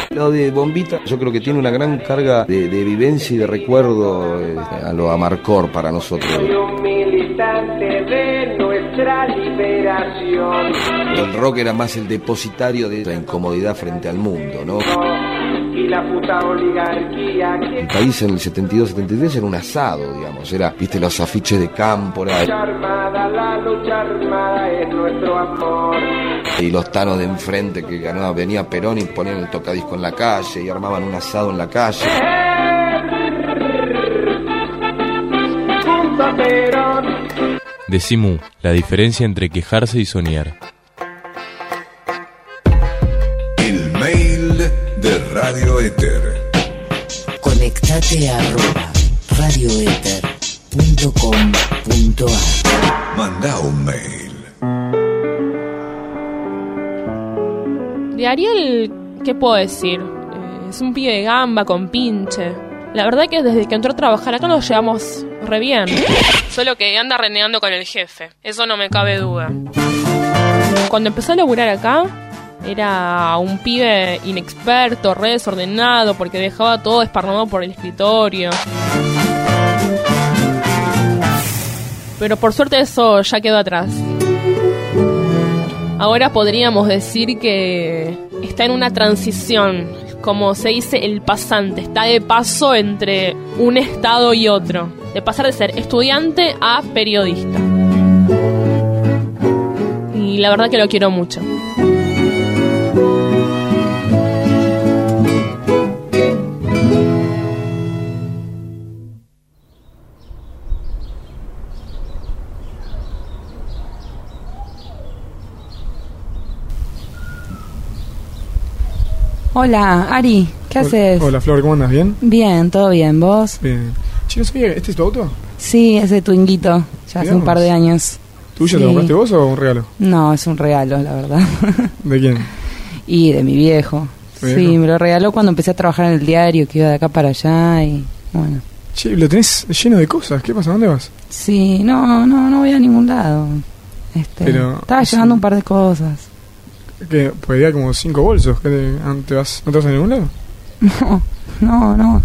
Lo de Bombita yo creo que tiene una gran carga de vivencia y de recuerdo a lo Amarcord para nosotros. Un militante de nuestra liberación. El rock era más el depositario de la incomodidad frente al mundo, ¿no? Y la puta oligarquía que... El país en el 72-73 era un asado, digamos, era, viste, los afiches de Cámpora. La lucha armada es nuestro amor. Y los tanos de enfrente que ganaba, venía Perón y ponían el tocadisco en la calle y armaban un asado en la calle. Decimú, la diferencia entre quejarse y soñar. El mail de Radio Éter. Conectate a @radioeter.com.ar. Mandá un mail. De Ariel, ¿qué puedo decir? Es un pibe de gamba con pinche. La verdad que desde que entró a trabajar acá nos llevamos re bien. Solo que anda renegando con el jefe. Eso no me cabe duda. Cuando empezó a laburar acá, era un pibe inexperto, re desordenado, porque dejaba todo desparramado por el escritorio. Pero por suerte eso ya quedó atrás. Ahora podríamos decir que está en una transición, como se dice, el pasante. Está de paso entre un estado y otro, de pasar de ser estudiante a periodista. Y la verdad que lo quiero mucho. Hola, Ari, ¿qué haces? Hola, Flor, ¿cómo andas? ¿Bien? Bien, todo bien, ¿vos? Bien. Che, ¿no sabía? ¿Este es tu auto? Sí, es de Twinguito, ya hace un par de años. ¿Tuyo? Sí. ¿Te lo compraste vos o un regalo? No, es un regalo, la verdad. ¿De quién? Y de mi viejo. Sí, me lo regaló cuando empecé a trabajar en el diario, que iba de acá para allá y bueno. Che, lo tenés lleno de cosas, ¿qué pasa? ¿Dónde vas? Sí, no voy a ningún lado. Pero, estaba llevando un par de cosas. ¿Qué? Pues ya como 5 bolsos, ¿no te vas a ningún lado? No.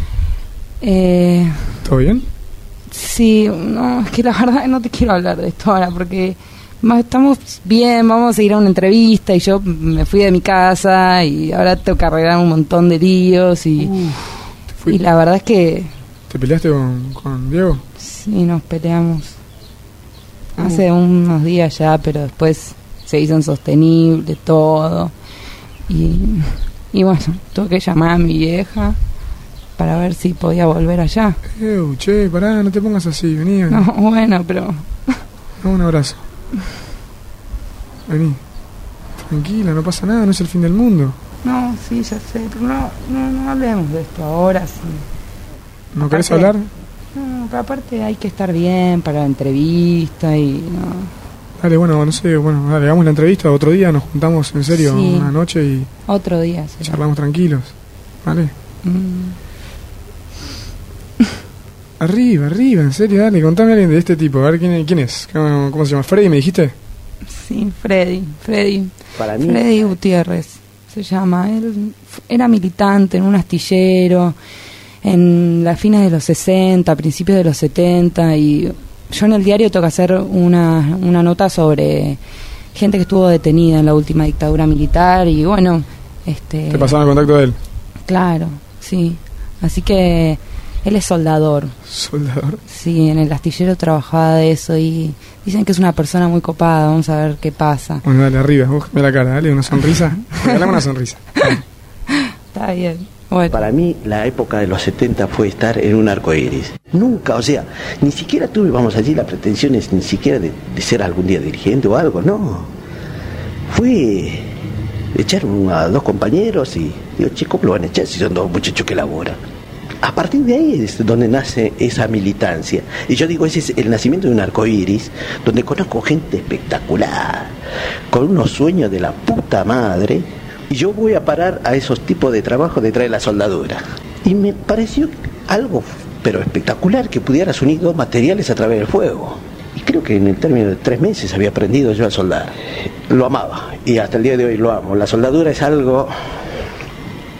¿Todo bien? Sí, no, es que la verdad no te quiero hablar de esto ahora porque estamos bien, vamos a seguir a una entrevista y yo me fui de mi casa y ahora tengo que arreglar un montón de líos y la verdad es que... ¿Te peleaste con Diego? Sí, nos peleamos hace unos días ya, pero después se hizo insostenible todo y bueno, tuve que llamar a mi vieja para ver si podía volver allá. Che, pará, no te pongas así, vení. No, bueno, pero... No, un abrazo. Vení. Tranquila, no pasa nada, no es el fin del mundo. No, sí, ya sé, pero no hablemos de esto ahora. Sí. ¿No querés hablar? No, pero aparte hay que estar bien para la entrevista y... no. Dale, bueno, no sé, dale, hagamos la entrevista, otro día nos juntamos en serio, sí, una noche y... Otro día, sí. Charlamos tranquilos, ¿vale? Arriba, en serio, dale, contame a alguien de este tipo, a ver quién es, ¿cómo se llama? ¿Freddy me dijiste? Sí, Freddy. Para mí... Freddy Gutiérrez se llama. Él era militante en un astillero en las fines de los 60, principios de los 70 y yo en el diario tengo que hacer una nota sobre gente que estuvo detenida en la última dictadura militar y bueno... ¿Te pasaron el contacto de él? Claro, sí. Así que... Él es soldador. ¿Soldador? Sí, en el astillero trabajaba de eso y dicen que es una persona muy copada. Vamos a ver qué pasa. Bueno, dale, arriba, vos ve la cara, dale, una sonrisa. Regálame una sonrisa. Está bien. Bueno. Para mí, la época de los 70 fue estar en un arcoíris. Nunca, o sea, ni siquiera tuve, vamos allí, las pretensiones ni siquiera de ser algún día dirigente o algo, no. Fue echar a 2 compañeros y digo, che, ¿cómo lo van a echar si son 2 muchachos que laboran? A partir de ahí es donde nace esa militancia. Y yo digo, ese es el nacimiento de un arcoíris, donde conozco gente espectacular, con unos sueños de la puta madre, y yo voy a parar a esos tipos de trabajo detrás de la soldadura. Y me pareció algo, pero espectacular, que pudieras unir 2 materiales a través del fuego. Y creo que en el término de 3 meses había aprendido yo a soldar. Lo amaba, y hasta el día de hoy lo amo. La soldadura es algo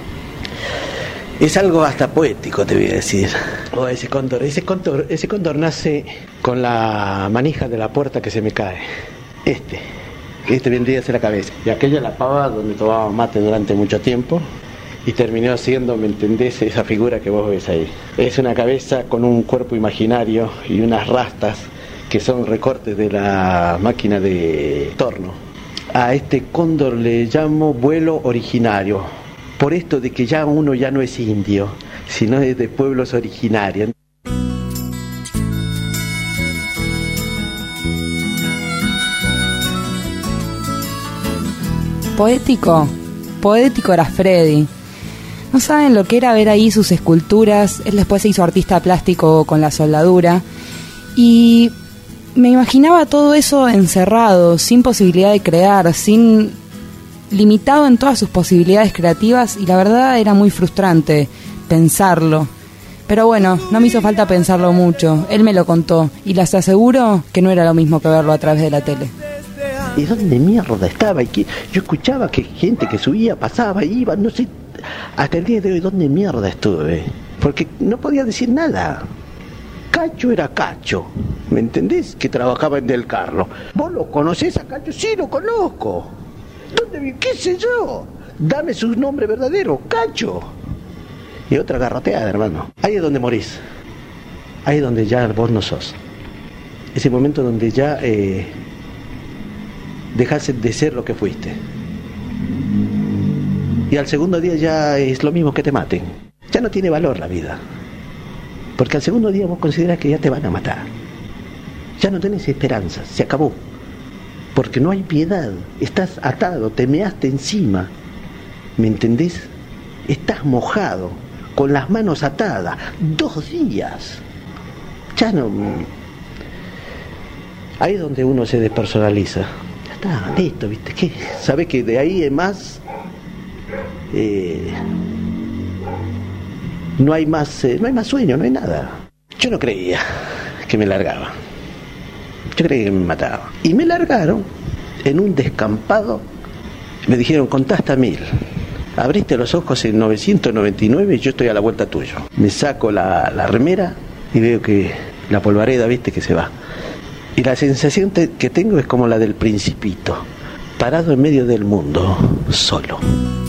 Es algo hasta poético, te voy a decir. Ese cóndor nace con la manija de la puerta que se me cae. Este vendría a ser la cabeza. Y aquella la pava donde tomaba mate durante mucho tiempo. Y terminó siendo, ¿me entendés? Esa figura que vos ves ahí. Es una cabeza con un cuerpo imaginario y unas rastas que son recortes de la máquina de torno. A este cóndor le llamo vuelo originario. Por esto de que ya uno ya no es indio, sino es de pueblos originarios. Poético era Freddy. No saben lo que era ver ahí sus esculturas. Él después se hizo artista plástico con la soldadura. Y me imaginaba todo eso encerrado, sin posibilidad de crear, limitado en todas sus posibilidades creativas, y la verdad era muy frustrante pensarlo. Pero bueno, no me hizo falta pensarlo mucho. Él me lo contó y les aseguro que no era lo mismo que verlo a través de la tele. ¿Y dónde mierda estaba? Yo escuchaba que gente que subía, pasaba, iba, no sé. Hasta el día de hoy, ¿dónde mierda estuve? Porque no podía decir nada. Cacho era Cacho, ¿me entendés? Que trabajaba en Del Carlo. ¿Vos lo conocés a Cacho? Sí, lo conozco. ¿Dónde vive? ¿Qué sé yo? Dame su nombre verdadero, Cacho. Y otra garroteada, hermano. Ahí es donde morís. Ahí es donde ya vos no sos. Ese momento donde ya dejás de ser lo que fuiste. Y al segundo día ya es lo mismo que te maten. Ya no tiene valor la vida. Porque al segundo día vos considerás que ya te van a matar. Ya no tenés esperanza, se acabó. Porque no hay piedad, estás atado, te measte encima. ¿Me entendés? Estás mojado, con las manos atadas, 2 días. Ya no... Ahí es donde uno se despersonaliza. Ya está, listo, ¿viste? ¿Qué? ¿Sabés que de ahí en más... no hay más sueño, no hay nada. Yo no creía que me largaba. Yo creía que me mataba. Y me largaron en un descampado. Me dijeron, contá hasta 1000. Abriste los ojos en 999 y yo estoy a la vuelta tuyo. Me saco la remera y veo que la polvareda, viste, que se va. Y la sensación que tengo es como la del Principito, parado en medio del mundo, solo.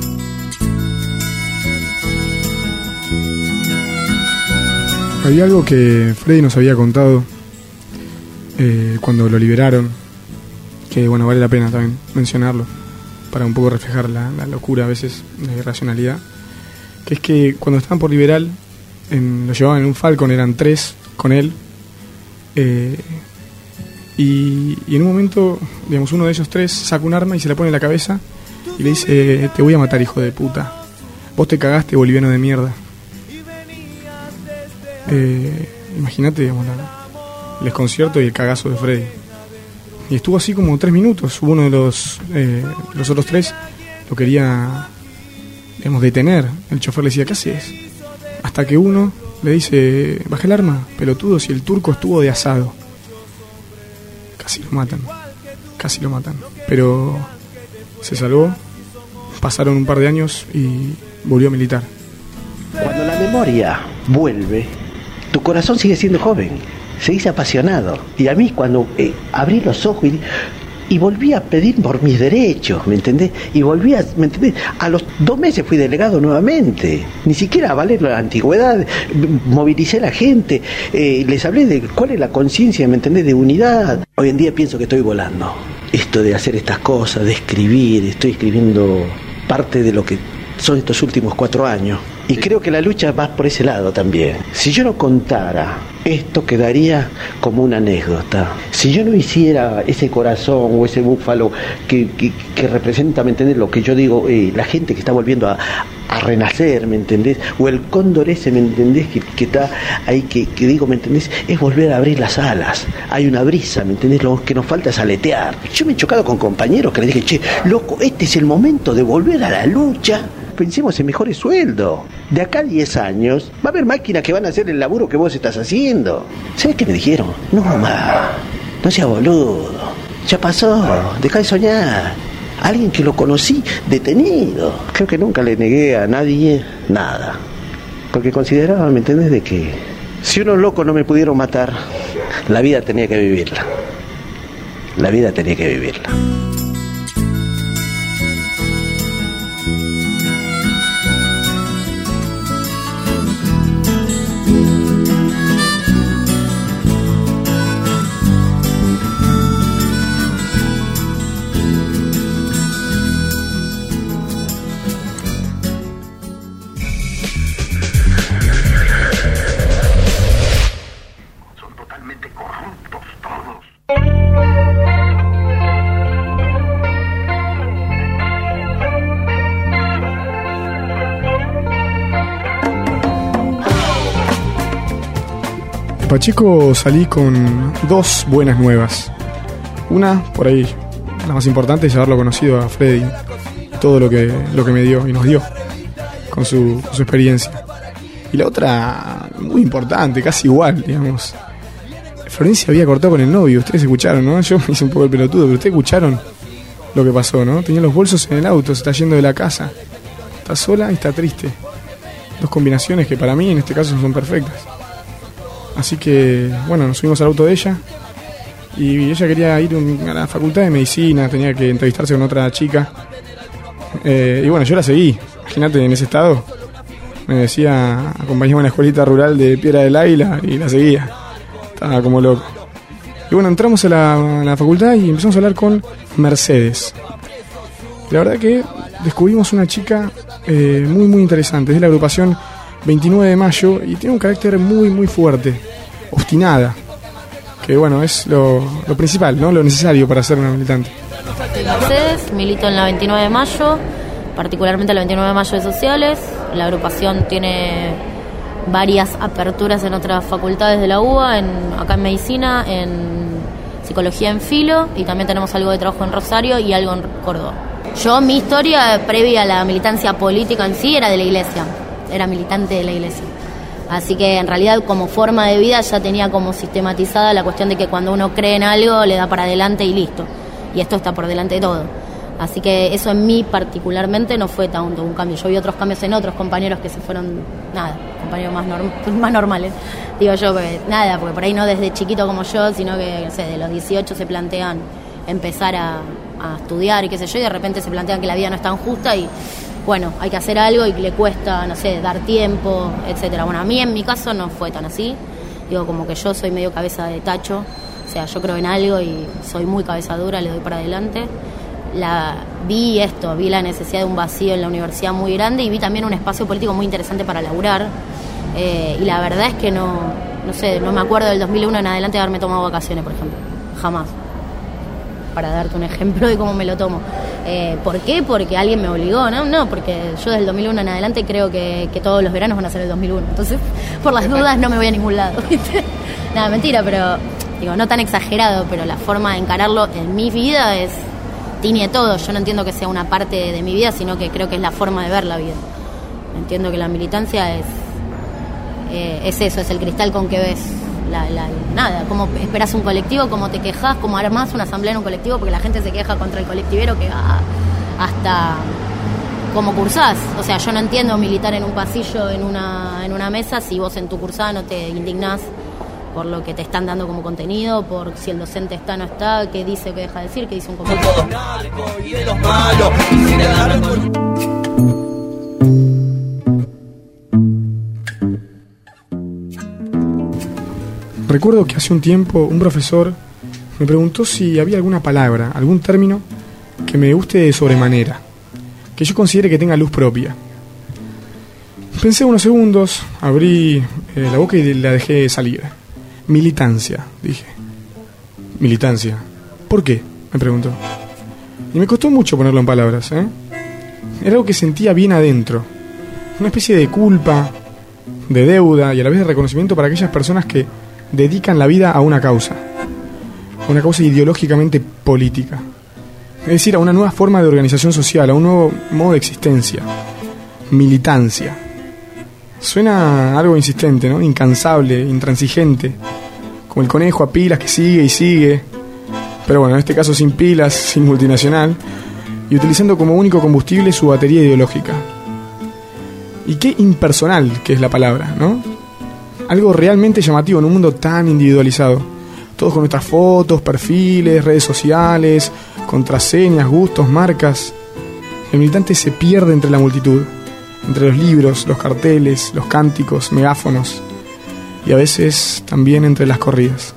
Había algo que Freddy nos había contado cuando lo liberaron, que bueno, vale la pena también mencionarlo, para un poco reflejar la locura a veces de irracionalidad, que es que cuando estaban por liberar, lo llevaban en un Falcon, eran 3 con él, y en un momento, digamos, uno de ellos 3 saca un arma y se la pone en la cabeza y le dice, te voy a matar, hijo de puta, vos te cagaste, boliviano de mierda. Imagínate, digamos, el desconcierto y el cagazo de Freddy. Y estuvo así como 3 minutos. Uno de los otros 3 lo quería, digamos, detener. El chofer le decía, ¿qué haces? Hasta que uno le dice, baja el arma, pelotudo, si el turco estuvo de asado. Casi lo matan. Pero se salvó. Pasaron un par de años y volvió a militar. Cuando la memoria vuelve, tu corazón sigue siendo joven, seguís apasionado. Y a mí cuando abrí los ojos y volví a pedir por mis derechos, ¿me entendés? Y volví a, ¿me entendés? A los 2 meses fui delegado nuevamente. Ni siquiera a valer la antigüedad, movilicé a la gente, les hablé de cuál es la conciencia, ¿me entendés? De unidad. Hoy en día pienso que estoy volando. Esto de hacer estas cosas, de escribir, estoy escribiendo parte de lo que son estos últimos 4 años. Y creo que la lucha va por ese lado también. Si yo no contara, esto quedaría como una anécdota. Si yo no hiciera ese corazón o ese búfalo que representa, ¿me entendés? Lo que yo digo, la gente que está volviendo a renacer, ¿me entendés? O el cóndor ese, ¿me entendés? Que está ahí, que digo, ¿me entendés? Es volver a abrir las alas. Hay una brisa, ¿me entendés? Lo que nos falta es aletear. Yo me he chocado con compañeros que les dije, che, loco, este es el momento de volver a la lucha. Pensemos en mejores sueldos. De acá a 10 años va a haber máquinas que van a hacer el laburo que vos estás haciendo. ¿Sabés qué me dijeron? No, mamá, no seas boludo. Ya pasó, dejá de soñar. Alguien que lo conocí detenido. Creo que nunca le negué a nadie nada. Porque consideraba, ¿me entendés?, de que si unos locos no me pudieron matar, la vida tenía que vivirla. La vida tenía que vivirla. Pacheco salí con dos buenas nuevas. Una, por ahí, la más importante, es haberlo conocido a Freddy. Todo lo que me dio y nos dio con su experiencia. Y la otra, muy importante, casi igual, digamos. Florencia había cortado con el novio, ustedes escucharon, ¿no? Yo me hice un poco el pelotudo, pero ustedes escucharon lo que pasó, ¿no? Tenía los bolsos en el auto, se está yendo de la casa. Está sola y está triste. Dos combinaciones que para mí en este caso son perfectas. Así que, bueno, nos subimos al auto de ella y ella quería ir a la facultad de medicina, tenía que entrevistarse con otra chica. Y bueno, yo la seguí. Imagínate, en ese estado me decía, acompañaba a una escuelita rural de Piedra del Águila y la seguía. Estaba como loco. Y bueno, entramos a la facultad y empezamos a hablar con Mercedes. La verdad que descubrimos una chica muy muy interesante. Es de la agrupación 29 de mayo y tiene un carácter muy muy fuerte, obstinada, que bueno, es lo principal, ¿no? Lo necesario para ser una militante. Mercedes, milito en la 29 de mayo, particularmente la 29 de mayo de sociales. La agrupación tiene varias aperturas en otras facultades de la UBA, acá en medicina, en psicología en Filo, y también tenemos algo de trabajo en Rosario y algo en Córdoba. Mi historia previa a la militancia política en sí era de la iglesia. Era militante de la iglesia. Así que en realidad como forma de vida ya tenía como sistematizada la cuestión de que cuando uno cree en algo le da para adelante y listo. Y esto está por delante de todo. Así que eso en mí particularmente no fue tanto un cambio. Yo vi otros cambios en otros compañeros que se fueron, compañeros más normales. Digo yo, porque por ahí no desde chiquito como yo, sino que, no sé, de los 18 se plantean empezar a estudiar y qué sé yo, y de repente se plantean que la vida no es tan justa y bueno, hay que hacer algo y le cuesta, no sé, dar tiempo, etcétera. Bueno, a mí en mi caso no fue tan así. Digo, como que yo soy medio cabeza de tacho. O sea, yo creo en algo y soy muy cabeza dura, le doy para adelante. Vi la necesidad de un vacío en la universidad muy grande y vi también un espacio político muy interesante para laburar. Y la verdad es que no me acuerdo del 2001 en adelante de haberme tomado vacaciones, por ejemplo. Jamás. Para darte un ejemplo de cómo me lo tomo. ¿Por qué? Porque alguien me obligó, ¿no? No, porque yo desde el 2001 en adelante creo que todos los veranos van a ser el 2001. Entonces, por las dudas no me voy a ningún lado, ¿viste? Nada, mentira, pero digo, no tan exagerado, pero la forma de encararlo en mi vida tiñe todo. Yo no entiendo que sea una parte de mi vida, sino que creo que es la forma de ver la vida. Entiendo que la militancia es eso, es el cristal con que ves cómo esperas un colectivo, cómo te quejas, cómo armás una asamblea en un colectivo, porque la gente se queja contra el colectivero que va hasta cómo cursás. O sea, yo no entiendo militar en un pasillo, en una mesa, si vos en tu cursada no te indignás por lo que te están dando como contenido, por si el docente está o no está, qué dice o qué deja de decir, qué dice un compañero. Recuerdo que hace un tiempo un profesor me preguntó si había alguna palabra, algún término que me guste de sobremanera, que yo considere que tenga luz propia. Pensé unos segundos, abrí la boca y la dejé salir. Militancia, dije. Militancia. ¿Por qué?, me preguntó. Y me costó mucho ponerlo en palabras, ¿eh? Era algo que sentía bien adentro. Una especie de culpa, de deuda y a la vez de reconocimiento para aquellas personas que dedican la vida a una causa ideológicamente política, es decir, a una nueva forma de organización social, a un nuevo modo de existencia. Militancia. Suena algo insistente, ¿no? Incansable, intransigente, como el conejo a pilas que sigue y sigue, pero bueno, en este caso sin pilas, sin multinacional, y utilizando como único combustible su batería ideológica. Y qué impersonal que es la palabra, ¿no? Algo realmente llamativo en un mundo tan individualizado. Todos con nuestras fotos, perfiles, redes sociales, contraseñas, gustos, marcas. El militante se pierde entre la multitud, entre los libros, los carteles, los cánticos, megáfonos, y a veces también entre las corridas.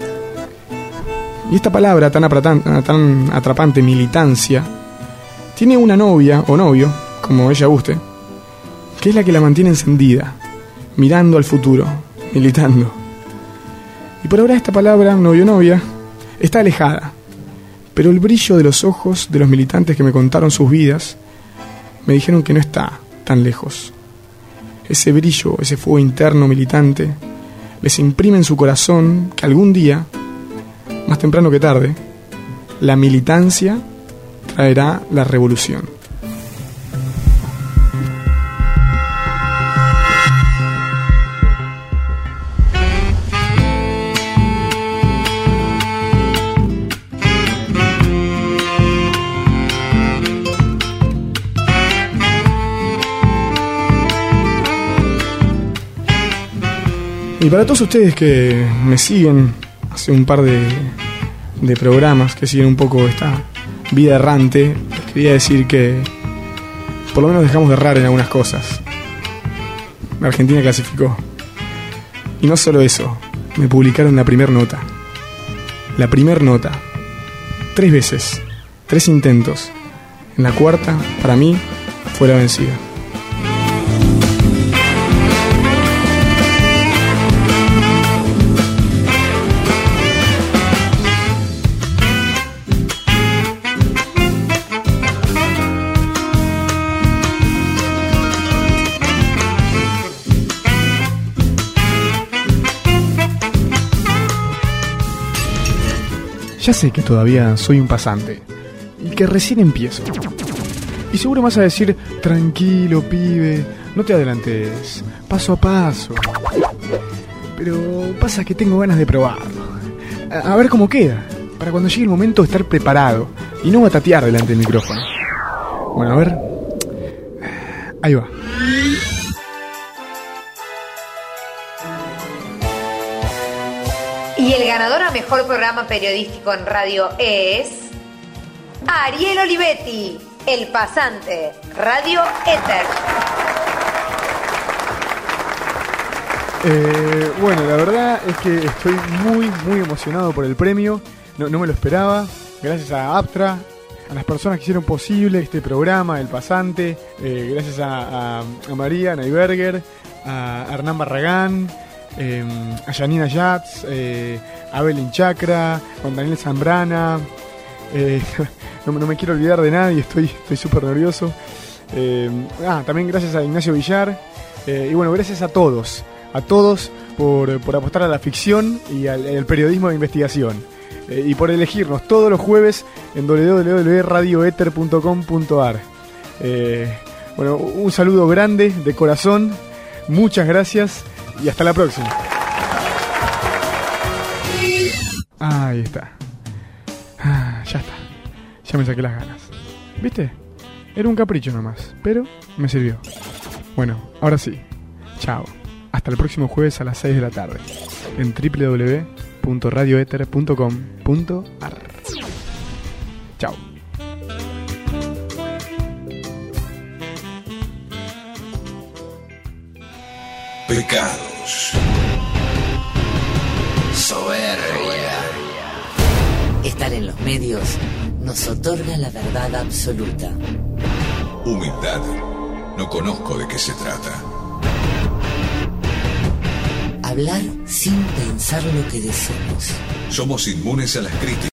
Y esta palabra tan atrapante, militancia, tiene una novia o novio, como ella guste, que es la que la mantiene encendida, mirando al futuro, militando. Y por ahora esta palabra, novio-novia, está alejada, pero el brillo de los ojos de los militantes que me contaron sus vidas me dijeron que no está tan lejos. Ese brillo, ese fuego interno militante, les imprime en su corazón que algún día, más temprano que tarde, la militancia traerá la revolución. Y para todos ustedes que me siguen hace un par de programas, que siguen un poco esta vida errante, les quería decir que por lo menos dejamos de errar en algunas cosas. La Argentina clasificó. Y no solo eso, me publicaron la primer nota. La primer nota. 3 veces, 3 intentos. En la cuarta, para mí, fue la vencida. Ya sé que todavía soy un pasante y que recién empiezo. Y seguro me vas a decir, tranquilo, pibe, no te adelantes, paso a paso. Pero pasa que tengo ganas de probarlo. A ver cómo queda, para cuando llegue el momento estar preparado y no batatear delante del micrófono. Bueno, a ver. Ahí va. Y el ganador a mejor programa periodístico en radio es Ariel Olivetti, El Pasante, Radio Éter. Bueno, la verdad es que estoy muy emocionado por el premio. No me lo esperaba. Gracias a Aptra, a las personas que hicieron posible este programa, El Pasante. Gracias a María Neiberger, a Hernán Barragán, a Janina Yatz, a Belén Chacra, Juan Daniel Zambrana. No me quiero olvidar de nadie, estoy súper nervioso. También gracias a Ignacio Villar. Y bueno, gracias a todos por apostar a la ficción y al periodismo de investigación. Y por elegirnos todos los jueves en www.radioether.com.ar. Bueno, un saludo grande de corazón. Muchas gracias y hasta la próxima. Ahí está. Ya está. Ya me saqué las ganas. ¿Viste? Era un capricho nomás, pero me sirvió. Bueno, ahora sí. Chao. Hasta el próximo jueves a las 6 de la tarde en www.radioether.com.ar. Chao. Pecados. Soberbia. Estar en los medios nos otorga la verdad absoluta. Humildad. No conozco de qué se trata. Hablar sin pensar lo que decimos. Somos inmunes a las críticas.